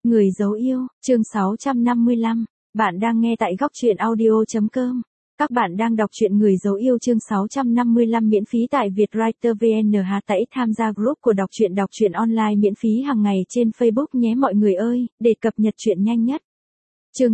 Người dấu yêu, chương 655. Bạn đang nghe tại góc truyện audio.com. Các bạn đang đọc truyện Người dấu yêu chương 655 miễn phí tại Vietwriter VN. Hãy tham gia group của đọc truyện online miễn phí hàng ngày trên Facebook nhé mọi người ơi, để cập nhật truyện nhanh nhất. Chương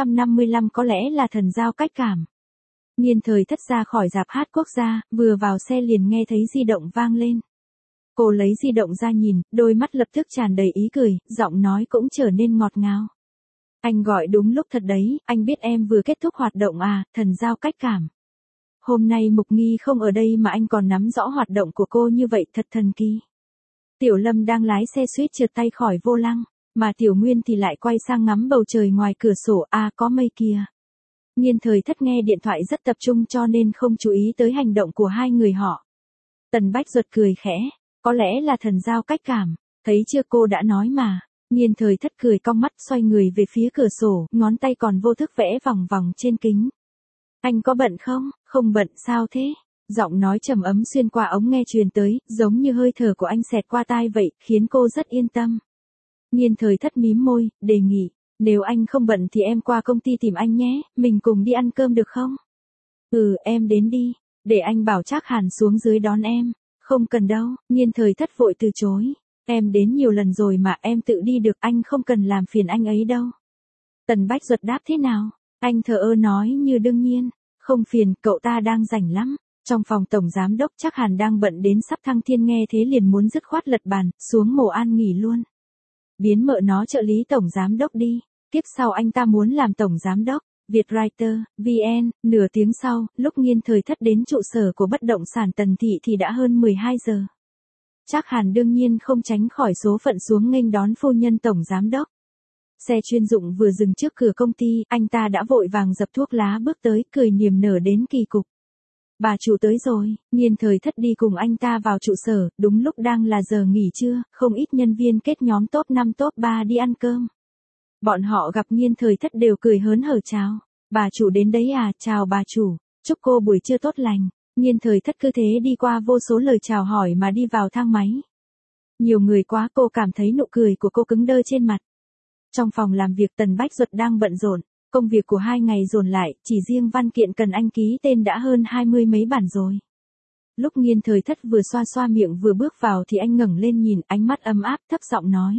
655 có lẽ là thần giao cách cảm. Nhiên thời thất ra khỏi rạp hát quốc gia, vừa vào xe liền nghe thấy di động vang lên. Cô lấy di động ra nhìn, đôi mắt lập tức tràn đầy ý cười, giọng nói cũng trở nên ngọt ngào. Anh gọi đúng lúc thật đấy, anh biết em vừa kết thúc hoạt động à, thần giao cách cảm. Hôm nay Mục Nghi không ở đây mà anh còn nắm rõ hoạt động của cô như vậy thật thần kỳ. Tiểu Lâm đang lái xe suýt trượt tay khỏi vô lăng, mà Tiểu Nguyên thì lại quay sang ngắm bầu trời ngoài cửa sổ, à có mây kìa. Nhiên thời thất nghe điện thoại rất tập trung cho nên không chú ý tới hành động của hai người họ. Tần Bách Duật cười khẽ. Có lẽ là thần giao cách cảm, thấy chưa cô đã nói mà. Nhiên thời thất cười cong mắt xoay người về phía cửa sổ, ngón tay còn vô thức vẽ vòng vòng trên kính. Anh có bận không? Không bận sao thế? Giọng nói trầm ấm xuyên qua ống nghe truyền tới, giống như hơi thở của anh xẹt qua tai vậy, khiến cô rất yên tâm. Nhiên thời thất mím môi, đề nghị, nếu anh không bận thì em qua công ty tìm anh nhé, mình cùng đi ăn cơm được không? Ừ, em đến đi, để anh bảo Trác Hàn xuống dưới đón em. Không cần đâu, Nhiên thời thất vội từ chối. Em đến nhiều lần rồi mà em tự đi được, anh không cần làm phiền anh ấy đâu. Tần Bách Duật đáp thế nào? Anh thờ ơ nói như đương nhiên. Không phiền, cậu ta đang rảnh lắm. Trong phòng tổng giám đốc Trác Hàn đang bận đến sắp thăng thiên nghe thế liền muốn dứt khoát lật bàn, xuống mồ an nghỉ luôn. Biến mợ nó trợ lý tổng giám đốc đi. Tiếp sau anh ta muốn làm tổng giám đốc. Vietwriter, VN, nửa tiếng sau, lúc Nhiên thời thất đến trụ sở của bất động sản Tần Thị thì đã hơn 12 giờ. Trác Hàn đương nhiên không tránh khỏi số phận xuống nghênh đón phu nhân tổng giám đốc. Xe chuyên dụng vừa dừng trước cửa công ty, anh ta đã vội vàng dập thuốc lá bước tới, cười niềm nở đến kỳ cục. Bà chủ tới rồi, Nhiên thời thất đi cùng anh ta vào trụ sở, đúng lúc đang là giờ nghỉ trưa, không ít nhân viên kết nhóm top 5 top 3 đi ăn cơm. Bọn họ gặp Nhiên thời thất đều cười hớn hở chào. Bà chủ đến đấy à, chào bà chủ, chúc cô buổi trưa tốt lành. Nhiên thời thất cứ thế đi qua vô số lời chào hỏi mà đi vào thang máy. Nhiều người quá cô cảm thấy nụ cười của cô cứng đơ trên mặt. Trong phòng làm việc Tần Bách Duật đang bận rộn, công việc của 2 ngày dồn lại, chỉ riêng văn kiện cần anh ký tên đã hơn 20 mấy bản rồi. Lúc Nhiên thời thất vừa xoa xoa miệng vừa bước vào thì anh ngẩng lên nhìn, ánh mắt ấm áp thấp giọng nói.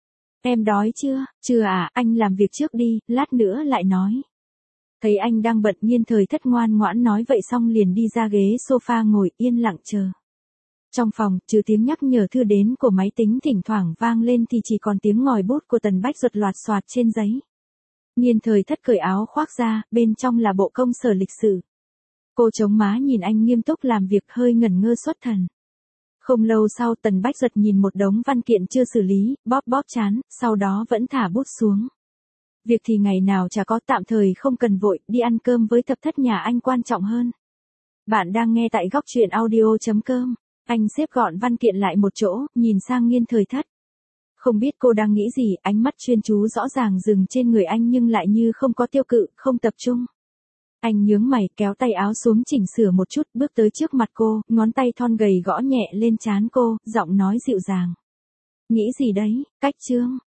Em đói chưa? Chưa à, anh làm việc trước đi, lát nữa lại nói. Thấy anh đang bận Nhiên thời thất ngoan ngoãn nói vậy xong liền đi ra ghế sofa ngồi yên lặng chờ. Trong phòng, trừ tiếng nhắc nhở thư đến của máy tính thỉnh thoảng vang lên thì chỉ còn tiếng ngòi bút của Tần Bách Duật loạt xoạt trên giấy. Nhiên thời thất cởi áo khoác ra, bên trong là bộ công sở lịch sử. Cô chống má nhìn anh nghiêm túc làm việc hơi ngẩn ngơ xuất thần. Không lâu sau Tần Bách Duật nhìn một đống văn kiện chưa xử lý, bóp trán, sau đó vẫn thả bút xuống. Việc thì ngày nào chả có, tạm thời không cần vội, đi ăn cơm với thập thất nhà anh quan trọng hơn. Bạn đang nghe tại góc truyện audio.com. Anh xếp gọn văn kiện lại một chỗ, nhìn sang Nhiên thời thất. Không biết cô đang nghĩ gì, ánh mắt chuyên chú rõ ràng dừng trên người anh nhưng lại như không có tiêu cự, không tập trung. Anh nhướng mày kéo tay áo xuống chỉnh sửa một chút, bước tới trước mặt cô, ngón tay thon gầy gõ nhẹ lên trán cô, giọng nói dịu dàng. Nghĩ gì đấy, cách chương,